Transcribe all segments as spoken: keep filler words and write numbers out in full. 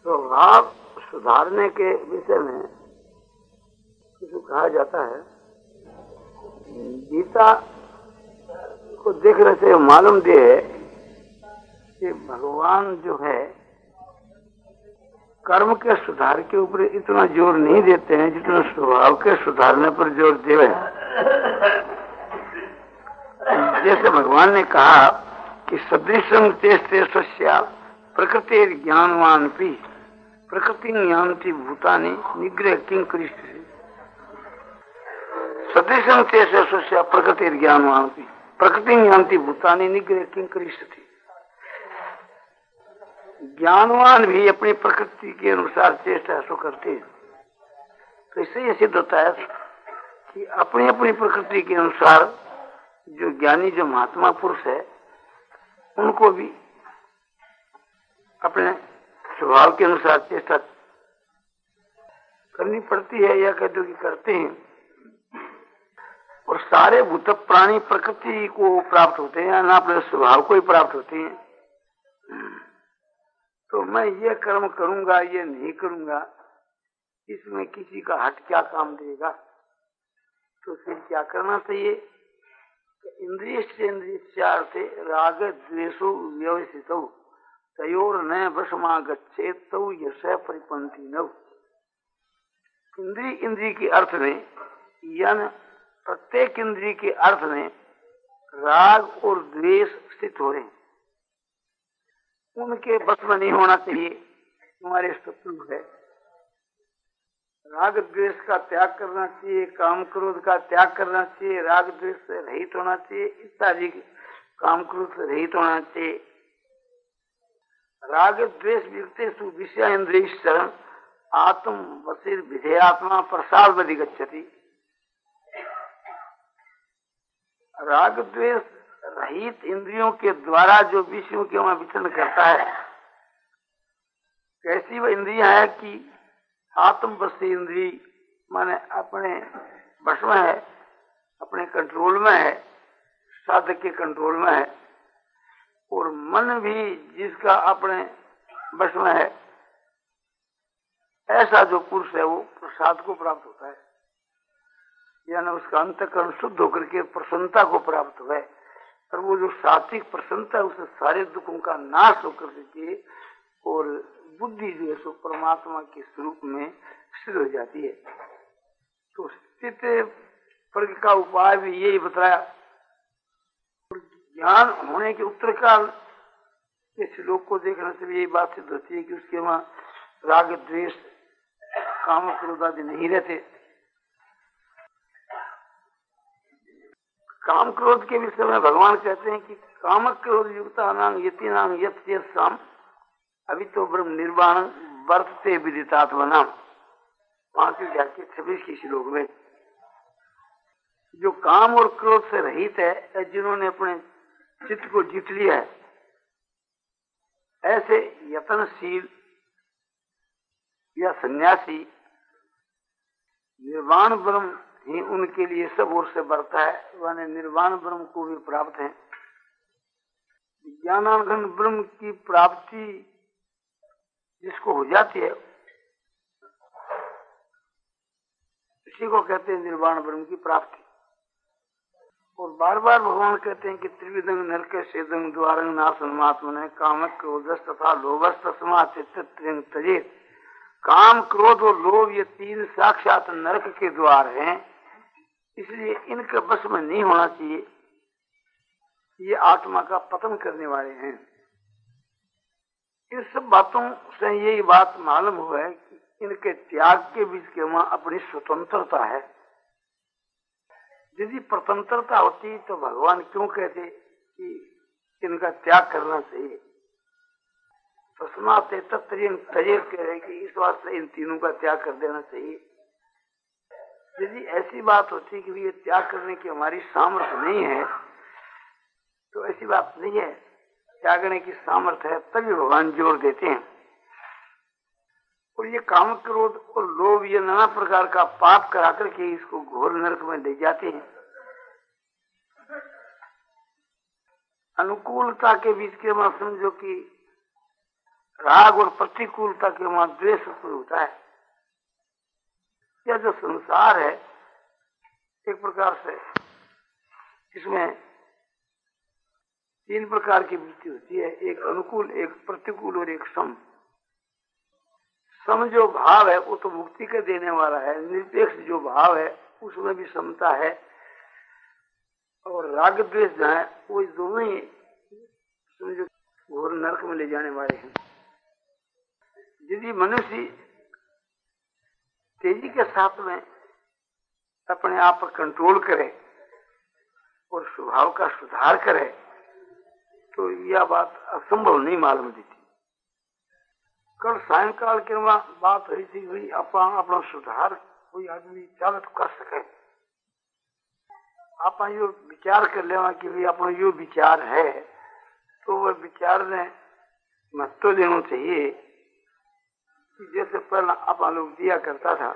स्वभाव सुधारने के विषय में जो कहा जाता है, गीता को देखने से मालूम दे है कि भगवान जो है कर्म के सुधार के ऊपर इतना जोर नहीं देते हैं जितना स्वभाव के सुधारने पर जोर देवे। जैसे भगवान ने कहा कि सदृशं तेस्ते सस्या प्रकृति ज्ञानवान भी प्रकृति ज्ञानती भूतानि निग्रह किं करिष्यति। सदृशं तेस्ते सस्या प्रकृति ज्ञानवान भी प्रकृति ज्ञानती भूतानि निग्रह किं करिष्यति। ज्ञानवान भी अपनी प्रकृति के अनुसार चेष्टा ऐसा करते हैं। तो इससे यह सिद्ध होता है कि अपनी अपनी प्रकृति के अनुसार जो ज्ञानी जो महात्मा पुरुष है उनको भी अपने स्वभाव के अनुसार चेष्टा करनी पड़ती है, या कहते कि करते हैं। और सारे भूत प्राणी प्रकृति को प्राप्त होते हैं, ना अपने स्वभाव को ही प्राप्त होते हैं। तो मैं ये कर्म करूंगा, ये नहीं करूंगा, इसमें किसी का हट क्या काम देगा। तो फिर क्या करना चाहिए? इंद्रिय से इंद्रिय चार से राग द्वेषो व्यवसित तयोर न वशमा गच्छेत तौ यश परिपंथी नव। इंद्रिय इंद्रिय के अर्थ में यानी प्रत्येक इंद्रिय के अर्थ में राग और द्वेष स्थित हो रहे हैं, उनके बस में नहीं होना चाहिए। तुम्हारे शत्रु है, राग द्वेष का त्याग करना चाहिए, काम क्रोध का त्याग करना चाहिए, राग द्वेष से रहित होना चाहिए, इत्यादि काम क्रोध से रहित होना चाहिए। राग द्वेष विगतेषु विषय इंद्रिय शरण आत्म वशीर विधेयात्मा प्रसाद बदि गच्छति। राग द्वेष रहित इंद्रियों के द्वारा जो विषयों के वहां विचरण करता है, कैसी वह इंद्रियां है कि आत्म वशी इंद्री माने अपने वश में है, अपने कंट्रोल में है, साधक के कंट्रोल में है। और मन भी जिसका अपने वश में है, ऐसा जो पुरुष है वो प्रसाद को प्राप्त होता है, यानी उसका अंतःकरण शुद्ध होकर के प्रसन्नता को प्राप्त हुआ है। और वो जो सात्विक प्रसन्नता है उससे सारे दुखों का नाश होकर के और बुद्धि जो है सो परमात्मा के स्वरूप में स्थिर हो जाती है। तो स्थित प्रज्ञ का उपाय भी यही बताया। ज्ञान होने के उत्तर काल के श्लोक को देखने से भी यही बात सिद्ध होती है कि उसके वहां राग द्वेष काम क्रोध आदि नहीं रहते। काम क्रोध के विषय में भगवान कहते हैं कि काम क्रोध युक्ता नांग यति नांग यत शाम अभी तो ब्रह्म निर्वाण वर्तते विदितात्मनाम। पांचवी अध्याय के छब्बीस की श्लोक में जो काम और क्रोध से रहित है, जिन्होंने अपने चित्त को जीत लिया है, ऐसे यतनशील या सन्यासी निर्वाण ब्रह्म ही उनके लिए सब ओर से बढ़ता है, वह निर्वाण ब्रह्म को भी प्राप्त है। ज्ञानानंद ब्रह्म की प्राप्ति जिसको हो जाती है इसी को कहते हैं निर्वाण ब्रह्म की प्राप्ति। और बार बार भगवान कहते हैं कि त्रिविधं नरक सेदं द्वारं नासन्मात्मने कामक क्रोधस तथा लोभस तस्मात् चित्तं त्यजेत्। काम क्रोध और लोभ ये तीन साक्षात नरक के द्वार हैं, इसलिए इनके बस में नहीं होना चाहिए। ये आत्मा का पतन करने वाले हैं। इन सब बातों से यही बात मालूम हुआ है कि इनके त्याग के बीच के वहां अपनी स्वतंत्रता है। यदि स्वतंत्रता होती तो भगवान क्यों कहते कि इनका त्याग करना चाहिए। तस्मात् त्यजेत् कह रहे कि इस वास्ते इन तीनों का त्याग कर देना चाहिए। यदि ऐसी बात होती कि ये त्याग करने की हमारी सामर्थ्य नहीं है, तो ऐसी बात नहीं है। त्यागने की सामर्थ्य है तभी भगवान जोर देते हैं। और ये काम क्रोध और लोभ ये नाना प्रकार का पाप करा करके इसको घोर नरक में ले जाते हैं। अनुकूलता के बीच के में समझो कि राग और प्रतिकूलता के वहां द्वेष उत्पन्न होता है। यह जो संसार है एक प्रकार से इसमें तीन प्रकार की वृत्ति होती है, एक अनुकूल, एक प्रतिकूल और एक सम। सम जो भाव है वो तो मुक्ति का देने वाला है। निरपेक्ष जो भाव है उसमें भी समता है। और राग द्वेष जो है वो दोनों ही समझो घोर नरक में ले जाने वाले हैं। यदि मनुष्य तेजी के साथ में अपने आप पर कंट्रोल करे और स्वभाव का सुधार करे तो यह बात असंभव नहीं मालूम देती। कल सायंकाल की बात हुई थी हुई अपना अपना सुधार कोई आदमी चालत कर सके। आप यो विचार कर लेवा कि भाई अपना यो विचार है तो वह विचार ने महत्व देना चाहिए। जैसे पहला अपना लोग दिया करता था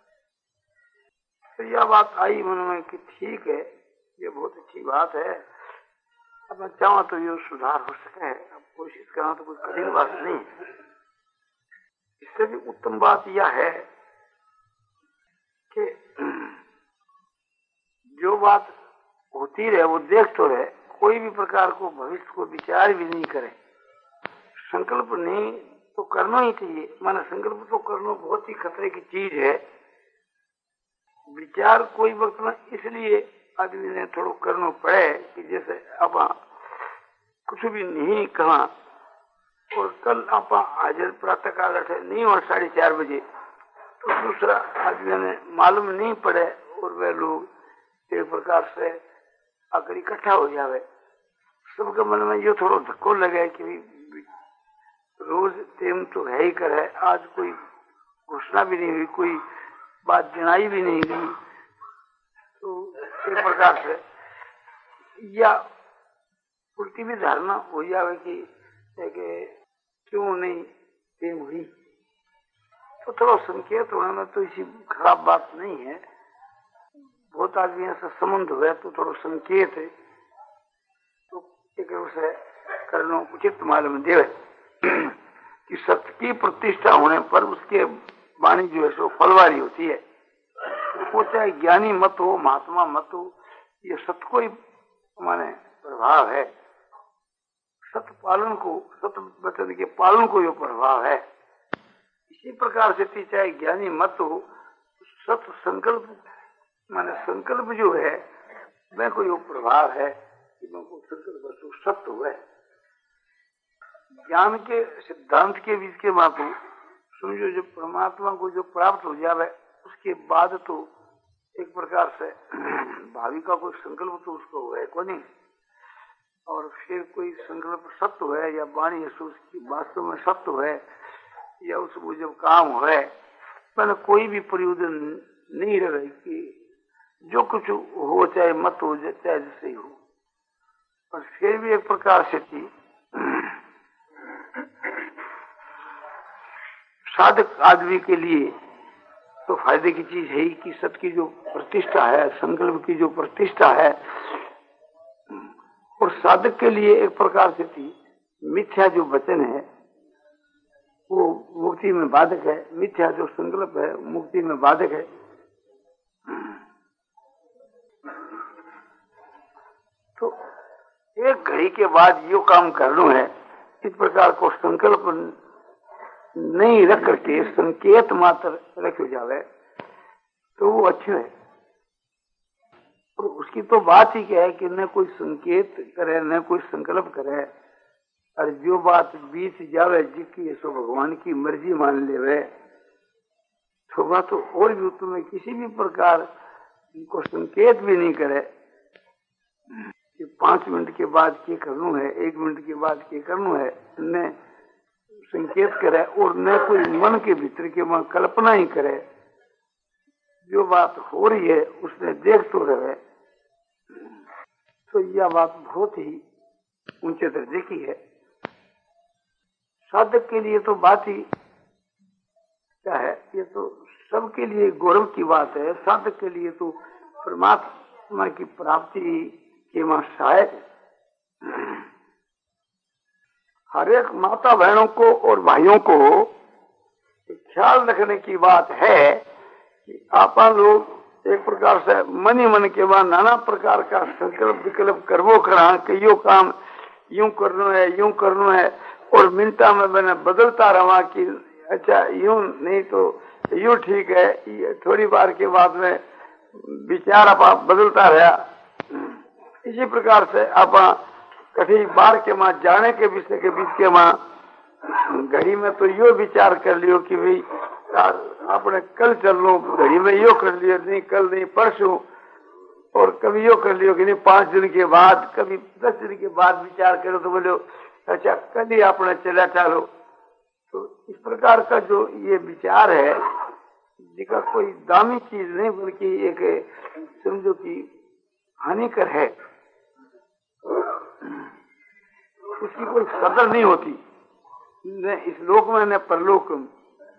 तो यह बात आई मन में कि ठीक है, ये बहुत अच्छी बात है। अब मैं चाहूँ तो ये सुधार हो सके, अब कोशिश करना तो कोई कठिन बात नहीं। इससे भी उत्तम बात यह है कि जो बात होती रहे वो देख तो रहे, कोई भी प्रकार को भविष्य को विचार भी नहीं करे। संकल्प नहीं तो करना ही चाहिए। माना संकल्प तो करना बहुत ही खतरे की चीज है। विचार कोई वक्त में इसलिए आदमी ने थोड़ा करना पड़े कि जैसे आप कुछ भी नहीं कहा और कल आप हाजिर प्रातः काल उठे नहीं और साढ़े चार बजे तो दूसरा आदमी ने मालूम नहीं पड़े और वे लोग एक प्रकार से आकर इकट्ठा हो जावे। सबके मन में ये थोड़ा धक्को लगे कि रोज टेम तो है ही कर है, आज कोई घोषणा भी नहीं हुई, कोई बात जनाई भी नहीं गई। तो एक प्रकार से या उल्टी भी धारणा हो जावे कि क्यों नहीं टेम हुई। तो थोड़ा संकेत होने में तो इसी खराब बात नहीं है। बहुत आदमी से संबंध हुआ तो थोड़ा संकेत है तो एक उसे करना उचित मालूम देवे कि सत्य की प्रतिष्ठा होने पर उसके वाणी जो है सो फलवारी होती है। वो चाहे ज्ञानी मत हो, महात्मा मत हो, ये सत्य को ही माने प्रभाव है। सत्य पालन को, सत्य वचन के पालन को ये प्रभाव है। इसी प्रकार से चाहे ज्ञानी मत हो, सत्य संकल्प माने संकल्प जो है वह कोई वो प्रभाव है कि संकल्प सत्य हुआ है। ज्ञान के सिद्धांत के बीच के बात हो समझो, जो परमात्मा को जो प्राप्त हो जावे उसके बाद तो एक प्रकार से भावी का कोई संकल्प तो उसको हुआ है को नहीं। और फिर कोई संकल्प सत्य है या वाणी है उसकी वास्तव में सत्य है या उसको जब काम है मैंने कोई भी प्रयोजन नहीं रहे कि जो कुछ हो चाहे मत हो चाहे जैसे ही हो। और फिर भी एक प्रकार से थी साधक आदमी के लिए तो फायदे की चीज है ही कि सत्य की जो प्रतिष्ठा है, संकल्प की जो प्रतिष्ठा है, और साधक के लिए एक प्रकार से थी मिथ्या जो वचन है वो मुक्ति में बाधक है, मिथ्या जो संकल्प है मुक्ति में बाधक है। तो एक घड़ी के बाद यो काम करना है, इस प्रकार को संकल्प नहीं रख करके संकेत मात्र रखे जावे तो वो अच्छे है। और उसकी तो बात ही क्या है कि न कोई संकेत करे न कोई संकल्प करे, और जो बात बीत जावे जिसकी सो भगवान की मर्जी मान लेवे तो बात तो और भी तुम्हें किसी भी प्रकार को संकेत भी नहीं करे कि पांच मिनट के बाद क्या करना है, एक मिनट के बाद क्या करना है, न संकेत करे और न कोई मन के भीतर के वहां कल्पना ही करे। जो बात हो रही है उसने देख तो रहे तो यह बात बहुत ही ऊंचे दर्जे की है। साधक के लिए तो बात ही क्या है, ये तो सबके लिए गौरव की बात है। साधक के लिए तो परमात्मा की प्राप्ति के वहां सहायक है। हर एक माता बहनों को और भाइयों को ख्याल रखने की बात है कि आप लोग एक प्रकार से मन ही मन के बाद नाना प्रकार का संकल्प विकल्प करवो करा कि यो काम यूं करना है यूं करना है, और मिनटा में मैंने बदलता रहा कि अच्छा यूं नहीं तो यूं ठीक है, थोड़ी बार के बाद में विचार आप बदलता रहा। इसी प्रकार से आप कभी बार के मां जाने के विषय के बीच के मां घड़ी में तो यो विचार कर लियो कि भाई आपने कल चल लो, घड़ी में यो कर लियो, नहीं कल नहीं परसों, और कभी यो कर लियो कि नहीं पांच दिन के बाद, कभी दस दिन के बाद विचार करो तो बोलो अच्छा कल ही आपने चला चालो। तो इस प्रकार का जो ये विचार है जिसका कोई दामी चीज नहीं बल्कि एक समझो कि हानिकर है, उसकी कोई कदर नहीं होती न इस लोक में न परलोक में।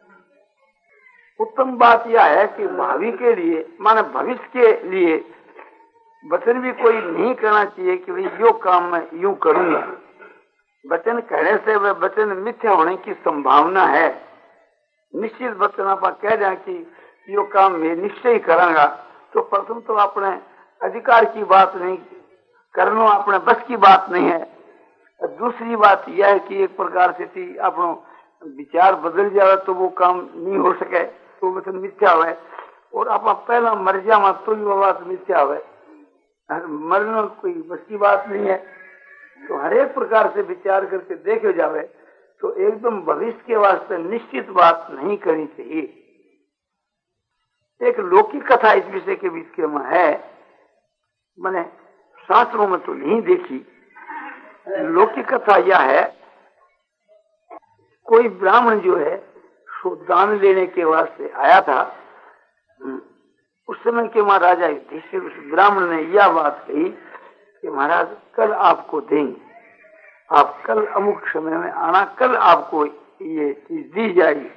उत्तम बात यह है कि भावी के लिए माने भविष्य के लिए वचन भी कोई नहीं करना चाहिए कि भाई यो काम मैं यूं करूंगा। वचन कहने से वह वचन मिथ्या होने की संभावना है। निश्चित वचन आप कह जाए कि यो काम मैं निश्चय ही करांगा, तो प्रथम तो अपने अधिकार की बात नहीं, करना अपने बस की बात नहीं है। दूसरी बात यह है कि एक प्रकार से अपनो विचार बदल जाए तो वो काम नहीं हो सके, तो वचन मिथ्या हुए, और आप पहला मर जावा तो वो बात मिथ्या हुए। मरना कोई बस की बात नहीं है। तो हर एक प्रकार से विचार करके देखे जावे तो एकदम भविष्य के वास्ते निश्चित बात नहीं करनी चाहिए। एक लौकिक कथा इस विषय के बीच के में है, मैंने शास्त्रों में तो नहीं देखी। लौकिक कथा यह है, कोई ब्राह्मण जो है सो दान लेने के वास्ते आया था। उस समय के महाराजा युधिष्ठिर उस ब्राह्मण ने यह बात कही कि महाराज कल आपको देंगे, आप कल अमुक समय में आना, कल आपको ये चीज दी जाएगी।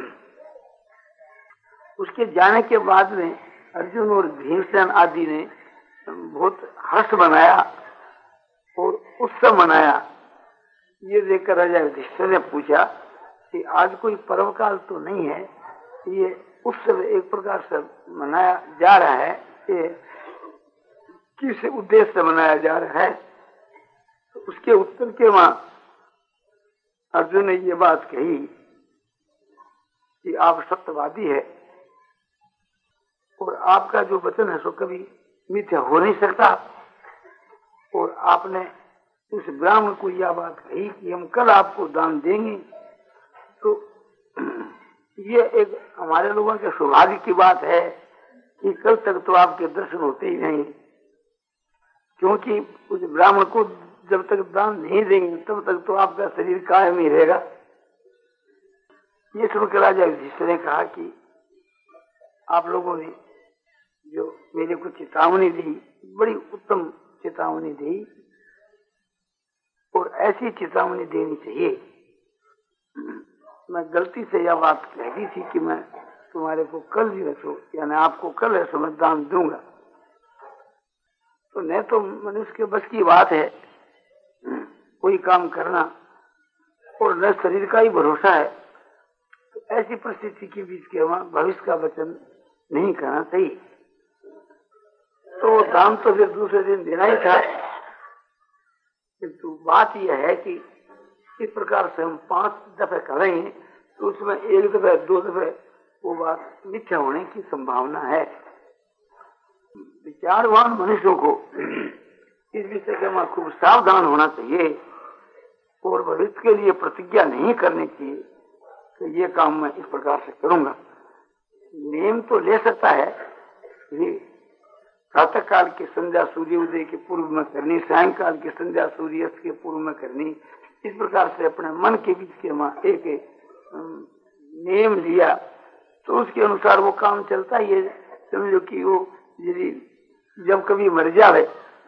उसके जाने के बाद में अर्जुन और भीमसेन आदि ने बहुत हर्ष मनाया और उत्सव मनाया। ये देखकर राजा युधिष्ठिर ने पूछा कि आज कोई पर्व काल तो नहीं है, ये उत्सव एक प्रकार से मनाया जा रहा है, ये किस उद्देश्य से मनाया जा रहा है? तो उसके उत्तर के वहां अर्जुन ने ये बात कही कि आप सत्यवादी है और आपका जो वचन है सो कभी मिथ्या हो नहीं सकता। और आपने उस ब्राह्मण को यह बात कही कि हम कल आपको दान देंगे, तो ये एक हमारे लोगों के सौभाग्य की बात है कि कल तक तो आपके दर्शन होते ही नहीं, क्योंकि उस ब्राह्मण को जब तक दान नहीं देंगे तब तक तो आपका शरीर कायम ही रहेगा। ये सुनकर राजा युधिष्ठिर ने कहा कि आप लोगों ने जो मेरे को चेतावनी दी, बड़ी उत्तम चेतावनी दी, और ऐसी चेतावनी देनी चाहिए। मैं गलती से यह बात कह दी थी कि मैं तुम्हारे को कल जो है सो यानी आपको कल है सो मैं दान दूंगा, तो नहीं तो मनुष्य के बस की बात है कोई काम करना, और न शरीर का ही भरोसा है। तो ऐसी परिस्थिति के बीच के वहां भविष्य का वचन नहीं करना चाहिए। तो दान तो फिर दूसरे दिन देना ही था, किंतु बात यह है कि इस प्रकार से हम पांच दफे करेंगे तो उसमें एक दफे दो दफे वो बात मिथ्या होने की संभावना है। विचारवान मनुष्यों को इस विषय के में खूब सावधान होना चाहिए और भविष्य के लिए प्रतिज्ञा नहीं करनी चाहिए कि ये काम मैं इस प्रकार से करूंगा। नियम तो ले सकता है, प्रातः काल की संध्या सूर्य उदय के पूर्व में करनी, सायंकाल की संध्या सूर्यास्त के पूर्व में करनी। इस प्रकार से अपने मन के बीच के वहां एक नियम लिया तो उसके अनुसार वो काम चलता ही है। समझो कि वो यदि जब कभी मर जावे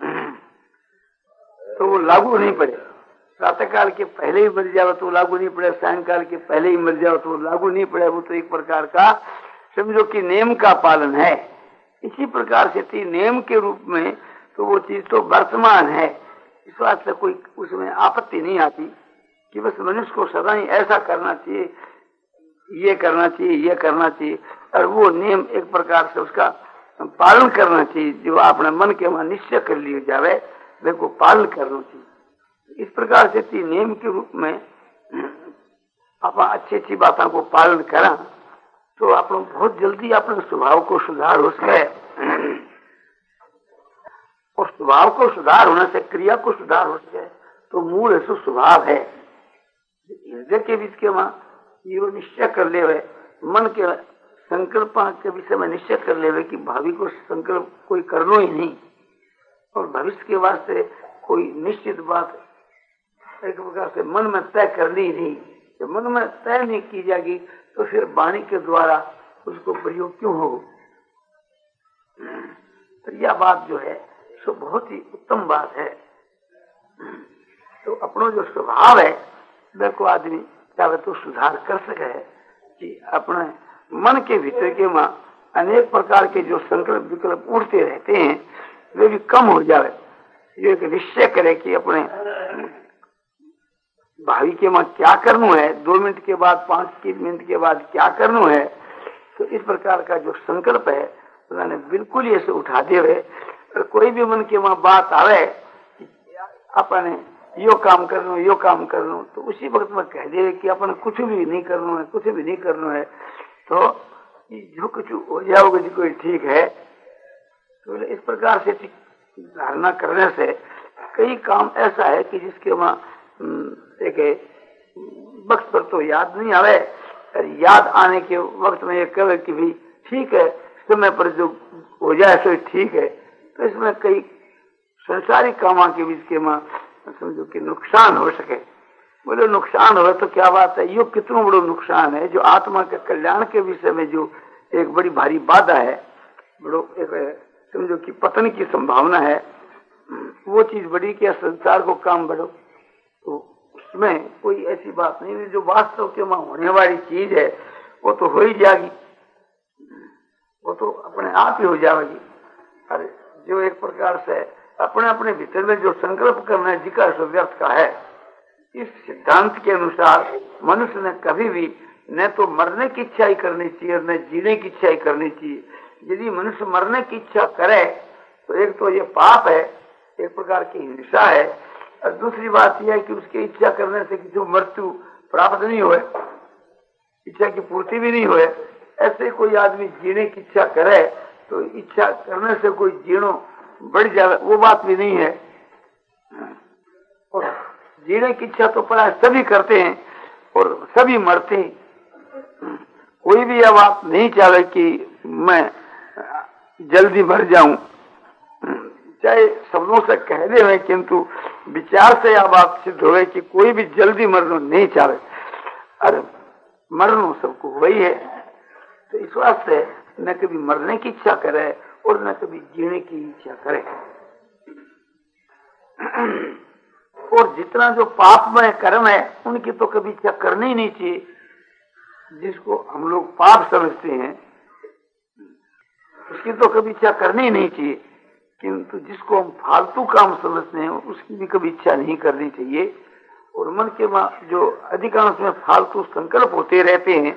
तो वो लागू नहीं पड़े, प्रातः काल के पहले ही मर जावे तो लागू नहीं पड़े, सायंकाल के पहले ही मर जावे तो लागू नहीं पड़े। वो तो एक प्रकार का समझो कि नियम का पालन है। इसी प्रकार से नियम के रूप में तो वो चीज तो वर्तमान है, इस बात से कोई उसमें आपत्ति नहीं आती। कि बस मनुष्य को सदा ही ऐसा करना चाहिए, ये करना चाहिए, ये करना चाहिए, और वो नियम एक प्रकार से उसका पालन करना चाहिए। जो आपने मन के वहां निश्चय कर लिए जावे वे को पालन करना चाहिए। इस प्रकार से नियम के रूप में आप अच्छी अच्छी बातों को पालन करा तो आप बहुत जल्दी अपने स्वभाव को सुधार हो सके, और स्वभाव को सुधार होने से क्रिया को सुधार हो सके। तो मूल ऐसा स्वभाव है हृदय के बीच के वहां ये निश्चय कर ले हुए, मन के संकल्प के विषय में निश्चय कर ले हुए कि भावी को संकल्प कोई करना ही नहीं, और भविष्य के वास्ते कोई निश्चित बात एक प्रकार से मन में तय करनी ही नहीं। जब मन में तय नहीं की जाएगी तो फिर वाणी के द्वारा उसको प्रयोग क्यों हो। तो यह बात जो है सो बहुत ही उत्तम बात है। तो अपना जो स्वभाव है वह को आदमी चाहे तो सुधार कर सके है कि अपने मन के भीतर के वहां अनेक प्रकार के जो संकल्प विकल्प उठते रहते हैं वे भी कम हो जाए। ये एक निश्चय करे कि अपने भावी के वहां क्या करना है, दो मिनट के बाद पांच मिनट के बाद क्या करना है। तो इस प्रकार का जो संकल्प है उन्होंने बिल्कुल ही ऐसे उठा दे हुए, और कोई भी मन के वहां बात आवे अपने यो काम कर लो यो काम कर लो तो उसी वक्त में कह दे कि अपन कुछ भी नहीं करना है, कुछ भी नहीं करना है, तो जो कुछ हो जाओगे जी कोई ठीक है। तो इस प्रकार से धारणा करने से कई काम ऐसा है कि जिसके वहां एक वक्त पर तो याद नहीं आवे, याद आने के वक्त में ये कहे कि भाई ठीक है समय पर जो हो जाए सो ठीक है। तो इसमें कई संसारिक कामों के बीच के मां समझो कि नुकसान हो सके। बोले नुकसान हो तो क्या बात है, यो कितना बड़ा नुकसान है। जो आत्मा के कल्याण के विषय में जो एक बड़ी भारी बाधा है, बड़ो एक समझो कि पतन की संभावना है, वो चीज बड़ी कि संसार को काम बढ़ो, तो उसमें कोई ऐसी बात नहीं है। जो वास्तव के वहां होने वाली चीज है वो तो हो ही जाएगी, वो तो अपने आप ही हो जाएगी। और जो एक प्रकार से अपने अपने भीतर में जो संकल्प करना है जिका व्यर्थ का है, इस सिद्धांत के अनुसार मनुष्य ने कभी भी न तो मरने की इच्छा ही करनी चाहिए और न जीने की इच्छा ही करनी चाहिए। यदि मनुष्य मरने की इच्छा करे तो एक तो ये पाप है, एक प्रकार की हिंसा है, और दूसरी बात यह है कि उसकी इच्छा करने से जो मृत्यु प्राप्त नहीं हुए, इच्छा की पूर्ति भी नहीं हुए। ऐसे कोई आदमी जीने की इच्छा करे तो इच्छा करने से कोई जीणो बढ़ जाए वो बात भी नहीं है। और जीने की इच्छा तो प्राय सभी करते हैं और सभी मरते हैं। कोई भी यह बात नहीं चाहे कि मैं जल्दी मर जाऊं, चाहे शब्दों से कह दे हुए किंतु विचार से यह बात सिद्ध हो कि कोई भी जल्दी मरना नहीं चाहे। अरे मरना सबको वही है। तो इस वास्ते न कभी मरने की इच्छा करे और न कभी जीने की इच्छा करे। और जितना जो पापमय कर्म है उनकी तो कभी इच्छा करनी ही नहीं चाहिए। जिसको हम लोग पाप समझते हैं उसकी तो कभी इच्छा करनी ही नहीं चाहिए, किंतु जिसको हम फालतू काम समझते हैं उसकी भी कभी इच्छा नहीं करनी चाहिए। और मन के जो अधिकांश में फालतू संकल्प होते रहते हैं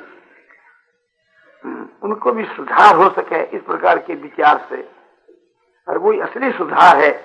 उनको भी सुधार हो सके इस प्रकार के विचार से, और वही असली सुधार है।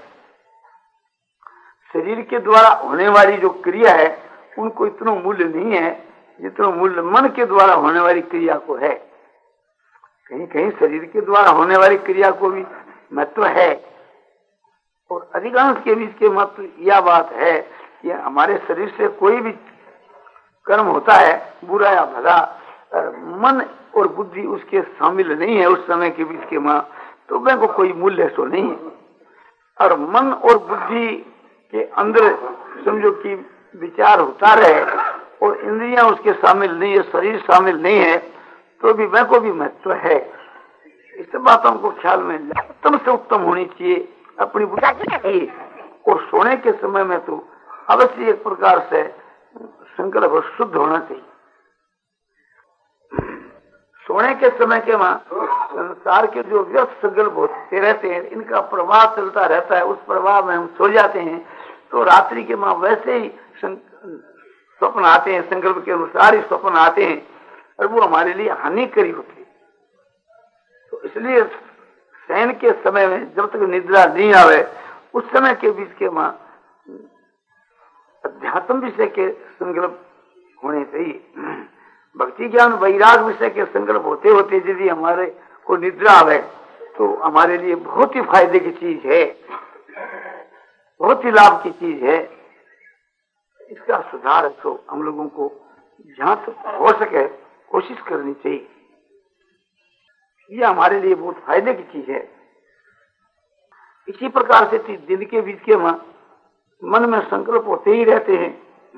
शरीर के द्वारा होने वाली जो क्रिया है उनको इतना मूल्य नहीं है जितना मूल्य मन के द्वारा होने वाली क्रिया को है। कहीं कहीं शरीर के द्वारा होने वाली क्रिया को भी महत्व है, और अधिकांश के बीच के महत्व यह बात है कि हमारे शरीर से कोई भी कर्म होता है बुरा या भला, मन और बुद्धि उसके शामिल नहीं है उस समय के बीच के मां, तो वह को कोई मूल्य तो नहीं है। और मन और बुद्धि के अंदर समझो कि विचार होता रहे और इंद्रियां उसके शामिल नहीं है, शरीर शामिल नहीं है, तो भी वह को भी महत्व है। इस बातों को ख्याल में उत्तम से उत्तम होनी चाहिए अपनी बुद्धि। और सोने के समय में तो अवश्य एक प्रकार से संकल्प शुद्ध होना चाहिए। सोने के समय के वहां संसार के जो व्यस्त संकल्प होते रहते हैं इनका प्रवाह चलता रहता है, उस प्रवाह में हम सो जाते हैं। तो रात्रि के वहां वैसे ही स्वप्न आते हैं, संकल्प के अनुसार ही स्वप्न आते हैं और वो हमारे लिए हानिकारी होते हैं। तो इसलिए शयन के समय में जब तक निद्रा नहीं आवे उस समय के बीच के मां अध्यात्म विषय के संकल्प होने चाहिए। भक्ति ज्ञान वैराग विषय के संकल्प होते होते यदि हमारे को निद्रा आवे तो हमारे लिए बहुत ही फायदे की चीज है, बहुत ही लाभ की चीज है। इसका सुधार तो हम लोगों को जहां तक हो सके कोशिश करनी चाहिए। यह हमारे लिए बहुत फायदे की चीज है। इसी प्रकार से दिन के बीच के मन में संकल्प होते ही रहते हैं,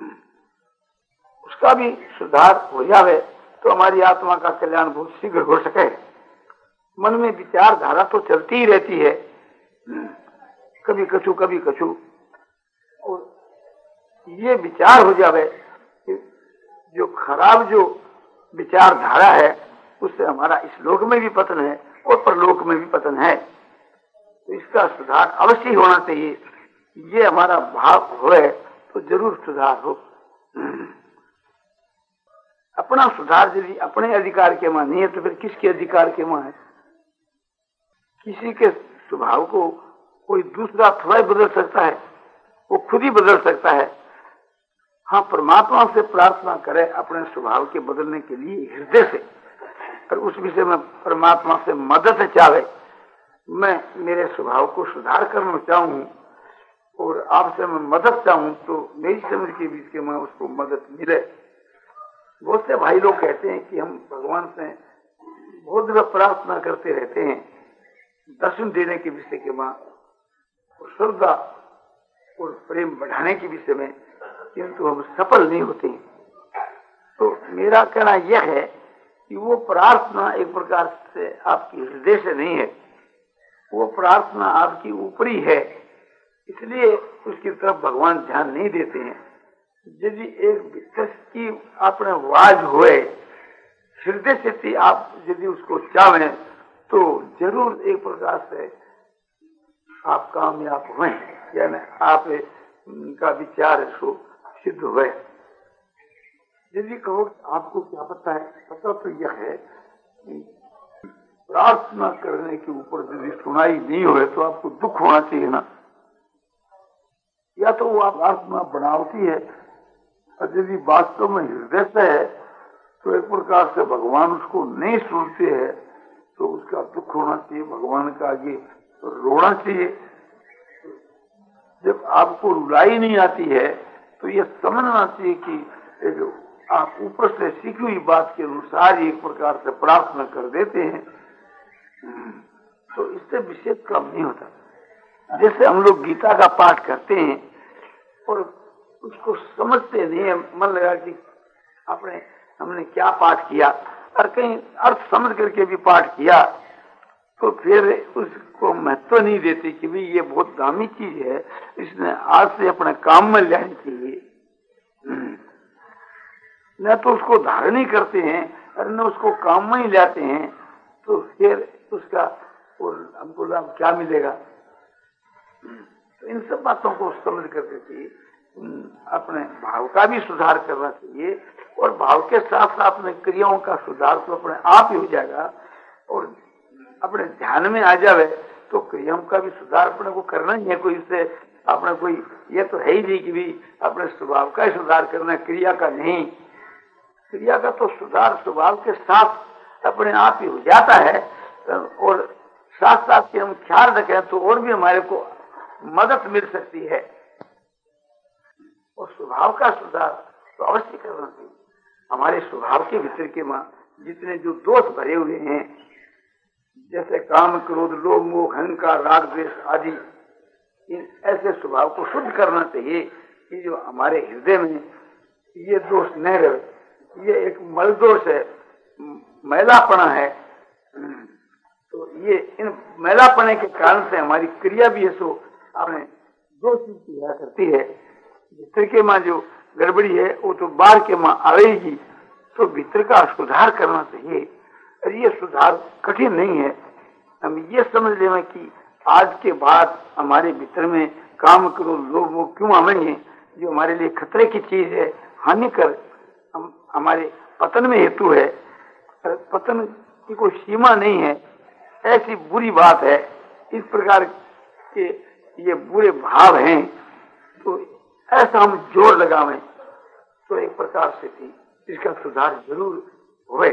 उसका भी सुधार हो जावे तो हमारी आत्मा का कल्याण बहुत शीघ्र हो सके। मन में विचारधारा तो चलती ही रहती है, कभी कछु कभी कछु, और ये विचार हो जावे कि जो खराब जो विचारधारा है उससे हमारा इस लोक में भी पतन है और परलोक में भी पतन है। तो इसका सुधार अवश्य होना चाहिए। ये हमारा भाव होए तो जरूर सुधार हो। अपना सुधार यदि अपने अधिकार के मां नहीं है तो फिर किसके अधिकार के मां है? किसी के स्वभाव को कोई दूसरा थोड़ा ही बदल सकता है, वो खुद ही बदल सकता है। हाँ, परमात्मा से प्रार्थना करे अपने स्वभाव के बदलने के लिए हृदय से, और उस विषय में परमात्मा से मदद चाहे। मैं मेरे स्वभाव को सुधार करना चाहूँ और आपसे मैं मदद चाहूँ तो मेरी समझ के बीच के मैं उसको मदद मिले। बहुत से भाई लोग कहते हैं कि हम भगवान से बहुत जगह प्रार्थना करते रहते हैं दर्शन देने के विषय के मां और श्रद्धा और प्रेम बढ़ाने के विषय में, किंतु हम सफल नहीं होते हैं। तो मेरा कहना यह है कि वो प्रार्थना एक प्रकार से आपकी हृदय से नहीं है, वो प्रार्थना आपकी ऊपरी है, इसलिए उसकी तरफ भगवान ध्यान नहीं देते हैं। यदि एक भीतर की आपने वाज हुए हृदय से आप यदि उसको चाहें तो जरूर एक प्रकार से आप कामयाब हुए, यानी आप का विचार सो सिद्ध हुए। यदि कहो आपको क्या पता है, पता तो यह है कि प्रार्थना करने के ऊपर यदि सुनाई नहीं हुए तो आपको दुख होना चाहिए ना। या तो वो आप प्रार्थना बनावटी है, और यदि वास्तव में हृदय से है तो एक प्रकार से भगवान उसको नहीं सुनते हैं तो उसका दुख होना चाहिए, भगवान का आगे रोना चाहिए। जब आपको रुलाई नहीं आती है तो यह समझना चाहिए कि एक आप ऊपर से सीखी हुई बात के अनुसार ही एक प्रकार से प्रार्थना कर देते हैं, तो इससे विशेष काम नहीं होता। जैसे हम लोग गीता का पाठ करते हैं और उसको समझते नहीं है, मन लगा कि आपने हमने क्या पाठ किया, और कहीं अर्थ समझ करके भी पाठ किया तो फिर उसको महत्व नहीं देते कि भाई ये बहुत दामी चीज है, इसने आज से अपने काम में लेनी चाहिए। न तो उसको धारण ही करते हैं और न उसको काम में ही लाते हैं, तो फिर उसका और हमको लाभ क्या मिलेगा? तो इन सब बातों को समझ करके चाहिए अपने भाव का भी सुधार करना चाहिए, और भाव के साथ साथ में क्रियाओं का सुधार तो अपने आप ही हो जाएगा। और अपने ध्यान में आ जावे तो क्रियाओं का भी सुधार अपने को करना ही है। कोई इससे अपने कोई ये तो है ही नहीं कि भी अपने स्वभाव का ही सुधार करना, क्रिया का नहीं। क्रिया का तो सुधार स्वभाव के साथ अपने आप ही हो जाता है, और साथ साथ के हम ख्याल रखें तो और भी हमारे को मदद मिल सकती है। और स्वभाव का सुधार तो अवश्य करना चाहिए। हमारे स्वभाव के भीतर के मां जितने जो दोष भरे हुए हैं, जैसे काम, क्रोध, लोभ, मोह, अहंकार, राग, द्वेष आदि, इन ऐसे स्वभाव को शुद्ध करना चाहिए कि जो हमारे हृदय में ये दोष न रहे। ये एक मल दोष है, मैलापना है, तो ये इन मैलापने के कारण से हमारी क्रिया भी है सो आपने दो चीज किया करती है। भीतर के मां जो गड़बड़ी है वो तो बाहर के मां आएगी, तो भीतर का सुधार करना चाहिए। और ये सुधार कठिन नहीं है। हम ये समझ लें कि आज के बाद हमारे भीतर में काम, क्रोध, लोभ, मोह क्यों आवेंगे, जो हमारे लिए खतरे की चीज है हानि कर हम, हमारे पतन में हेतु है, पतन की कोई सीमा नहीं है, ऐसी बुरी बात है, इस प्रकार के ये बुरे भाव हैं, तो ऐसा हम जोर लगावें तो एक प्रकार से थी इसका सुधार जरूर हुए।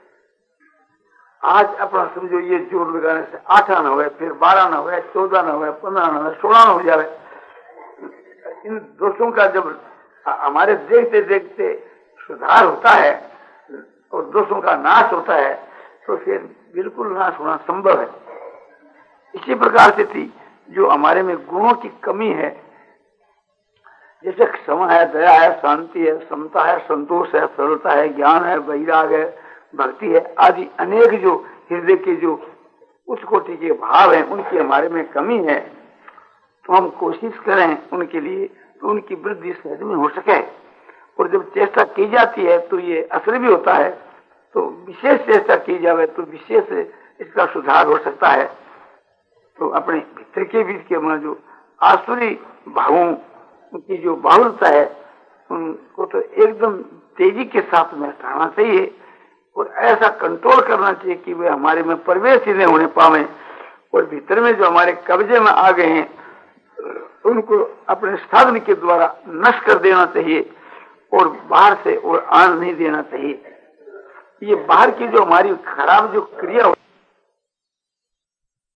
आज अपना समझो ये जोर लगाने से आठ आना हुए, फिर बारह ना हुए, चौदह ना हुए, पंद्रह ना हुए, सोलह ना हो जाए, इन दोषों का जब हमारे देखते देखते सुधार होता है और दोषों का नाश होता है तो फिर बिल्कुल नाश होना संभव है। इसी प्रकार से थी जो हमारे में गुणों की कमी है, जैसे क्षमा है, दया है, शांति है, समता है, संतोष है, सरलता है, ज्ञान है, वैराग है, भक्ति है, आदि अनेक जो हृदय के जो उच्च कोटि के भाव हैं उनकी हमारे में कमी है, तो हम कोशिश करें उनके लिए तो उनकी वृद्धि सहज में हो सके। और जब चेष्टा की जाती है तो ये असर भी होता है, तो विशेष चेष्टा की जाए तो विशेष इसका सुधार हो सकता है। तो अपने भीतर के बीच के मन जो आसुरी भावों की जो बाहुलता है उनको तो एकदम तेजी के साथ में हटाना चाहिए और ऐसा कंट्रोल करना चाहिए कि वे हमारे में प्रवेश ही नहीं होने पावे, और भीतर में जो हमारे कब्जे में आ गए हैं उनको अपने साधन के द्वारा नष्ट कर देना चाहिए और बाहर से और आन नहीं देना चाहिए। ये बाहर की जो हमारी खराब जो क्रिया